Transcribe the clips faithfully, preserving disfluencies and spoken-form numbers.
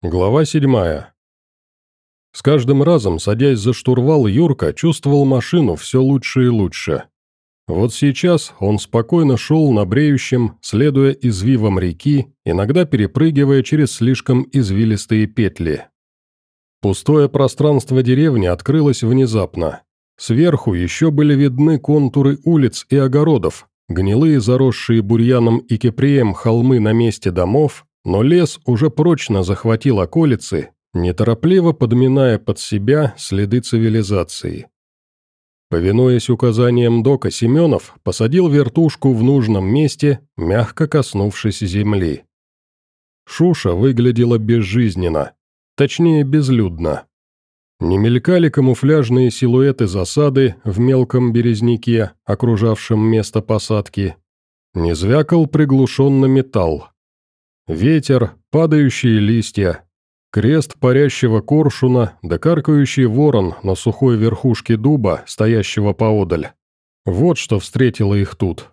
Глава седьмая. С каждым разом, садясь за штурвал, Юрка чувствовал машину все лучше и лучше. Вот сейчас он спокойно шел на бреющем, следуя извивам реки, иногда перепрыгивая через слишком извилистые петли. Пустое пространство деревни открылось внезапно. Сверху еще были видны контуры улиц и огородов, гнилые заросшие бурьяном и кипреем холмы на месте домов, но лес уже прочно захватил околицы, неторопливо подминая под себя следы цивилизации. Повинуясь указаниям дока, Семенов посадил вертушку в нужном месте, мягко коснувшись земли. Шуша выглядела безжизненно, точнее безлюдно. Не мелькали камуфляжные силуэты засады в мелком березняке, окружавшем место посадки. Не звякал приглушенно металл. Ветер, падающие листья, крест парящего коршуна да каркающий ворон на сухой верхушке дуба, стоящего поодаль. Вот что встретило их тут.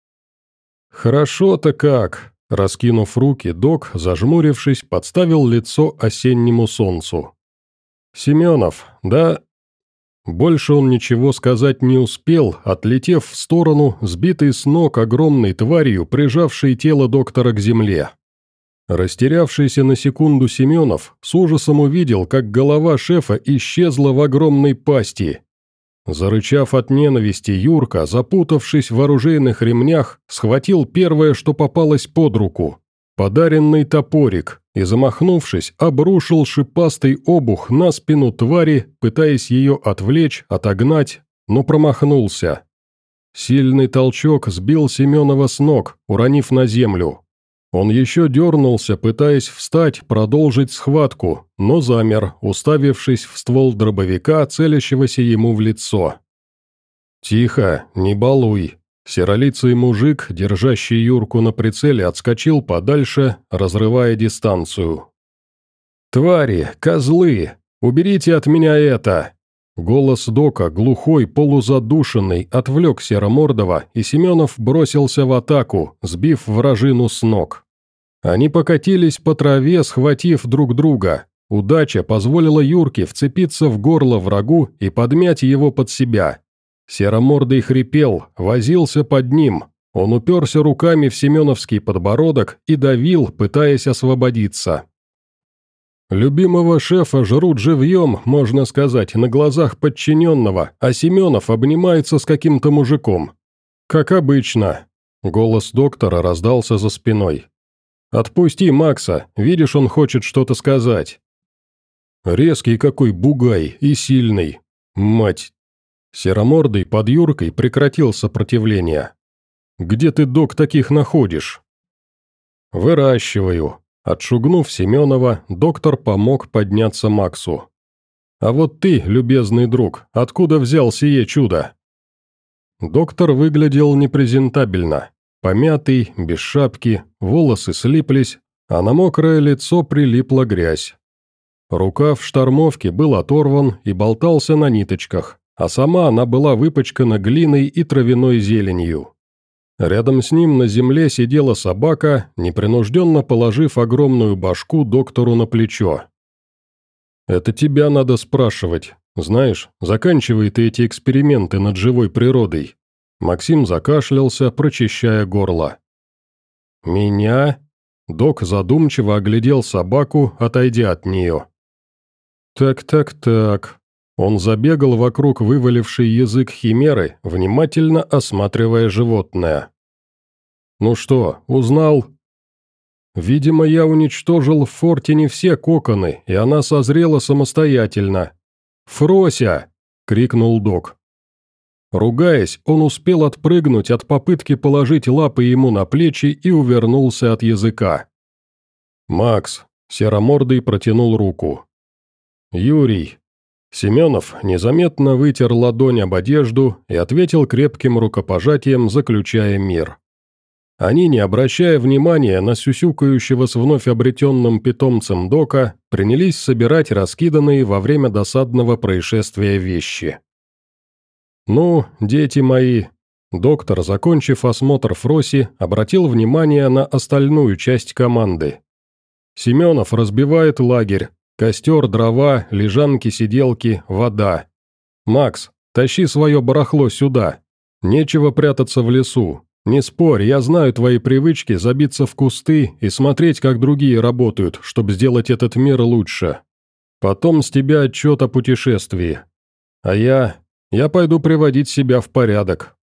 «Хорошо-то как!» – раскинув руки, док, зажмурившись, подставил лицо осеннему солнцу. «Семенов, да...» Больше он ничего сказать не успел, отлетев в сторону, сбитый с ног огромной тварью, прижавшей тело доктора к земле. Растерявшийся на секунду Семенов с ужасом увидел, как голова шефа исчезла в огромной пасти. Зарычав от ненависти, Юрка, запутавшись в оружейных ремнях, схватил первое, что попалось под руку – подаренный топорик, и, замахнувшись, обрушил шипастый обух на спину твари, пытаясь ее отвлечь, отогнать, но промахнулся. Сильный толчок сбил Семенова с ног, уронив на землю. Он еще дернулся, пытаясь встать, продолжить схватку, но замер, уставившись в ствол дробовика, целящегося ему в лицо. «Тихо, не балуй!» Серолицый мужик, держащий Юрку на прицеле, отскочил подальше, разрывая дистанцию. «Твари, козлы! Уберите от меня это!» Голос дока, глухой, полузадушенный, отвлек Серомордова, и Семенов бросился в атаку, сбив вражину с ног. Они покатились по траве, схватив друг друга. Удача позволила Юрке вцепиться в горло врагу и подмять его под себя. Серомордый хрипел, возился под ним. Он уперся руками в семеновский подбородок и давил, пытаясь освободиться. Любимого шефа жрут живьем, можно сказать, на глазах подчиненного, а Семенов обнимается с каким-то мужиком. «Как обычно», — голос доктора раздался за спиной. «Отпусти Макса, видишь, он хочет что-то сказать». Резкий какой бугай и сильный. Мать. Серомордый под Юркой прекратил сопротивление. «Где ты, док, таких находишь?» «Выращиваю». Отшугнув Семенова, доктор помог подняться Максу. «А вот ты, любезный друг, откуда взял сие чудо?» Доктор выглядел непрезентабельно. Помятый, без шапки, волосы слиплись, а на мокрое лицо прилипла грязь. Рукав штормовки был оторван и болтался на ниточках, а сама она была выпачкана глиной и травяной зеленью. Рядом с ним на земле сидела собака, непринужденно положив огромную башку доктору на плечо. «Это тебя надо спрашивать. Знаешь, заканчивай ты эти эксперименты над живой природой». Максим закашлялся, прочищая горло. «Меня?» Док задумчиво оглядел собаку, отойдя от нее. «Так-так-так». Он забегал вокруг вываливший язык химеры, внимательно осматривая животное. «Ну что, узнал?» «Видимо, я уничтожил в форте не все коконы, и она созрела самостоятельно». «Фрося!» — крикнул док. Ругаясь, он успел отпрыгнуть от попытки положить лапы ему на плечи и увернулся от языка. «Макс!» — Серомордый протянул руку. «Юрий!» Семенов незаметно вытер ладонь об одежду и ответил крепким рукопожатием, заключая мир. Они, не обращая внимания на сюсюкающего с вновь обретенным питомцем дока, принялись собирать раскиданные во время досадного происшествия вещи. «Ну, дети мои», доктор, закончив осмотр Фроси, обратил внимание на остальную часть команды. Семенов разбивает лагерь. Костер, дрова, лежанки, сиделки, вода. Макс, тащи свое барахло сюда. Нечего прятаться в лесу. Не спорь, я знаю твои привычки забиться в кусты и смотреть, как другие работают, чтобы сделать этот мир лучше. Потом с тебя отчет о путешествии. А я... я пойду приводить себя в порядок».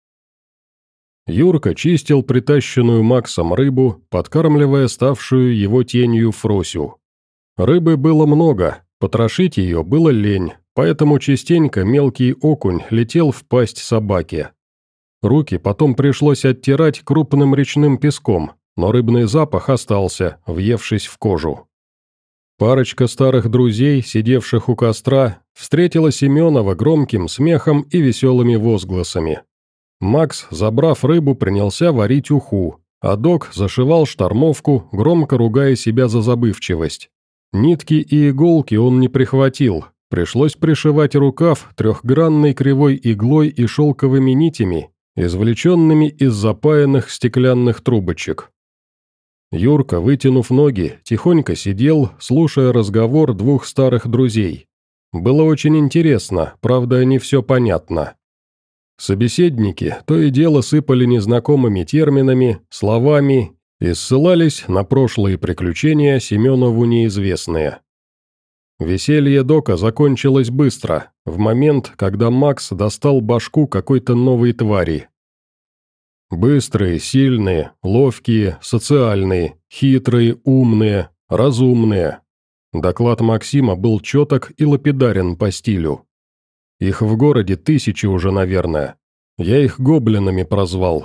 Юрка чистил притащенную Максом рыбу, подкармливая ставшую его тенью Фросю. Рыбы было много, потрошить ее было лень, поэтому частенько мелкий окунь летел в пасть собаки. Руки потом пришлось оттирать крупным речным песком, но рыбный запах остался, въевшись в кожу. Парочка старых друзей, сидевших у костра, встретила Семенова громким смехом и веселыми возгласами. Макс, забрав рыбу, принялся варить уху, а док зашивал штормовку, громко ругая себя за забывчивость. Нитки и иголки он не прихватил, пришлось пришивать рукав трехгранной кривой иглой и шелковыми нитями, извлеченными из запаянных стеклянных трубочек. Юрка, вытянув ноги, тихонько сидел, слушая разговор двух старых друзей. Было очень интересно, правда, не все понятно. Собеседники то и дело сыпали незнакомыми терминами, словами и ссылались на прошлые приключения Семенову неизвестные. Веселье дока закончилось быстро, в момент, когда Макс достал башку какой-то новой твари. Быстрые, сильные, ловкие, социальные, хитрые, умные, разумные. Доклад Максима был четок и лапидарен по стилю. Их в городе тысячи уже, наверное. Я их гоблинами прозвал.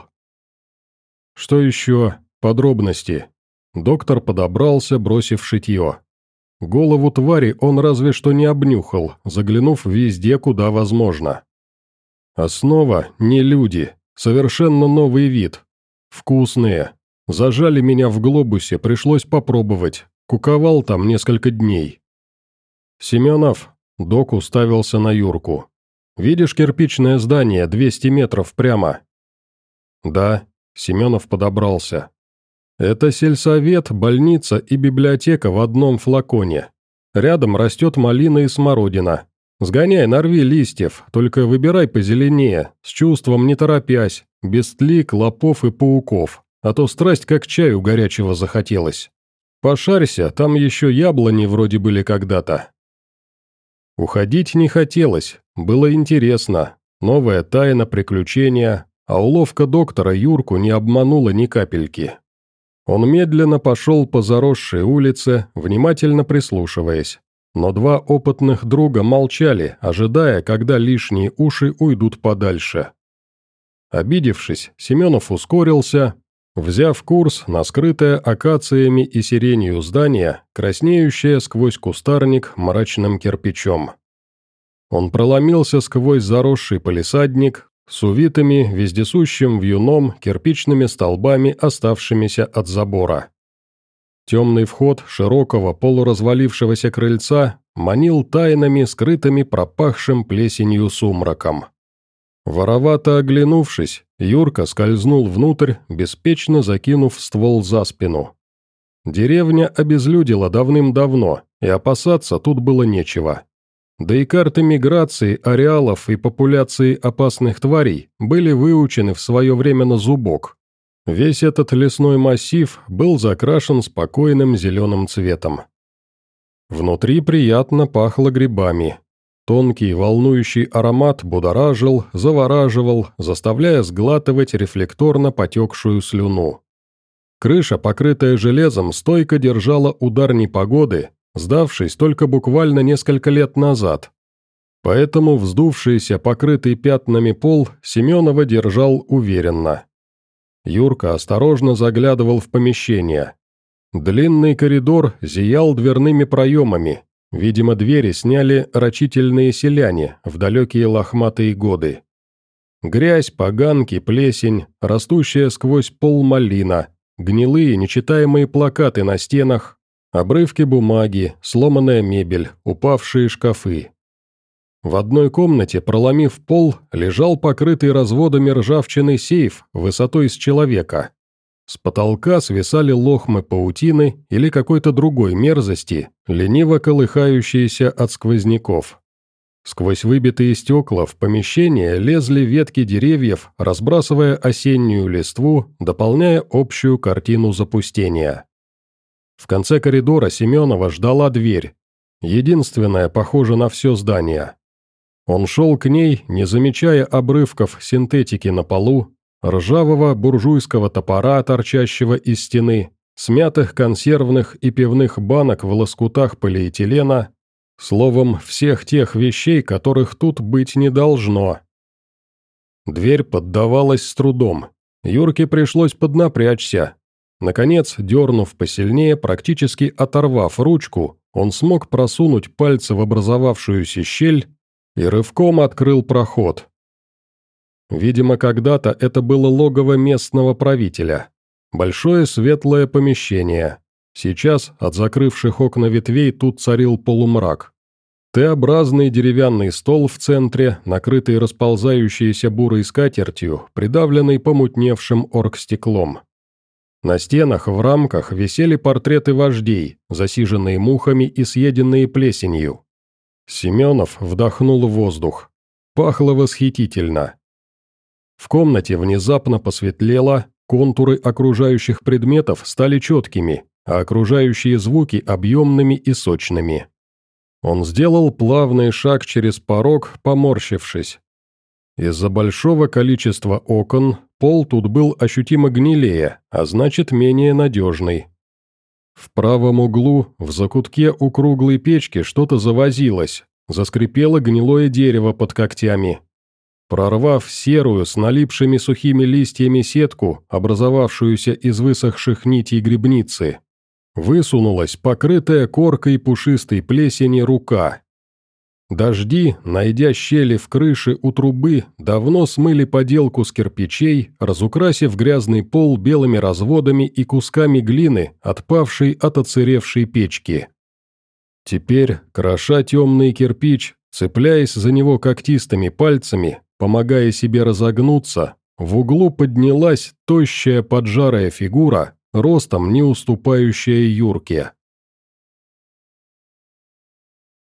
Что еще? Подробности. Доктор подобрался, бросив шитье. Голову твари он разве что не обнюхал, заглянув везде, куда возможно. Основа – не люди, совершенно новый вид. Вкусные. Зажали меня в глобусе, пришлось попробовать. Куковал там несколько дней. Семенов, док уставился на Юрку. «Видишь кирпичное здание, двести метров прямо?» «Да», Семенов подобрался. «Это сельсовет, больница и библиотека в одном флаконе. Рядом растет малина и смородина. Сгоняй, нарви листьев, только выбирай позеленее, с чувством, не торопясь, без тли, клопов и пауков, а то страсть как чаю горячего захотелось. Пошарься, там еще яблони вроде были когда-то». Уходить не хотелось, было интересно, новая тайна, приключения, а уловка доктора Юрку не обманула ни капельки. Он медленно пошел по заросшей улице, внимательно прислушиваясь, но два опытных друга молчали, ожидая, когда лишние уши уйдут подальше. Обидевшись, Семенов ускорился, взяв курс на скрытое акациями и сиренью здание, краснеющее сквозь кустарник мрачным кирпичом. Он проломился сквозь заросший палисадник с увитыми вездесущим вьюном кирпичными столбами, оставшимися от забора. Темный вход широкого полуразвалившегося крыльца манил тайнами, скрытыми пропахшим плесенью сумраком. Воровато оглянувшись, Юрка скользнул внутрь, беспечно закинув ствол за спину. Деревня обезлюдила давным-давно, и опасаться тут было нечего. Да и карты миграции, ареалов и популяции опасных тварей были выучены в свое время на зубок. Весь этот лесной массив был закрашен спокойным зеленым цветом. Внутри приятно пахло грибами. Тонкий волнующий аромат будоражил, завораживал, заставляя сглатывать рефлекторно потекшую слюну. Крыша, покрытая железом, стойко держала удар непогоды, сдавшись только буквально несколько лет назад. Поэтому вздувшийся, покрытый пятнами пол Семенова держал уверенно. Юрка осторожно заглядывал в помещение. Длинный коридор зиял дверными проемами. Видимо, двери сняли рачительные селяне в далекие лохматые годы. Грязь, поганки, плесень, растущая сквозь пол малина, гнилые нечитаемые плакаты на стенах, обрывки бумаги, сломанная мебель, упавшие шкафы. В одной комнате, проломив пол, лежал покрытый разводами ржавчины сейф высотой с человека. С потолка свисали лохмы паутины или какой-то другой мерзости, лениво колыхающиеся от сквозняков. Сквозь выбитые стекла в помещение лезли ветки деревьев, разбрасывая осеннюю листву, дополняя общую картину запустения. В конце коридора Семенова ждала дверь, единственная, похожа на все здание. Он шел к ней, не замечая обрывков синтетики на полу, ржавого буржуйского топора, торчащего из стены, смятых консервных и пивных банок в лоскутах полиэтилена, словом, всех тех вещей, которых тут быть не должно. Дверь поддавалась с трудом. Юрке пришлось поднапрячься. Наконец, дернув посильнее, практически оторвав ручку, он смог просунуть пальцы в образовавшуюся щель и рывком открыл проход. Видимо, когда-то это было логово местного правителя. Большое светлое помещение. Сейчас от закрывших окна ветвей тут царил полумрак. Т-образный деревянный стол в центре, накрытый расползающейся бурой скатертью, придавленный помутневшим оргстеклом. На стенах в рамках висели портреты вождей, засиженные мухами и съеденные плесенью. Семенов вдохнул воздух. Пахло восхитительно. В комнате внезапно посветлело, контуры окружающих предметов стали четкими, а окружающие звуки объемными и сочными. Он сделал плавный шаг через порог, поморщившись. Из-за большого количества окон пол тут был ощутимо гнилее, а значит менее надежный. В правом углу, в закутке у круглой печки что-то завозилось, заскрипело гнилое дерево под когтями. Прорвав серую с налипшими сухими листьями сетку, образовавшуюся из высохших нитей грибницы, высунулась покрытая коркой пушистой плесени рука. Дожди, найдя щели в крыше у трубы, давно смыли поделку с кирпичей, разукрасив грязный пол белыми разводами и кусками глины, отпавшей от оцеревшей печки. Теперь, кроша темный кирпич, цепляясь за него когтистыми пальцами, помогая себе разогнуться, в углу поднялась тощая поджарая фигура, ростом не уступающая Юрке.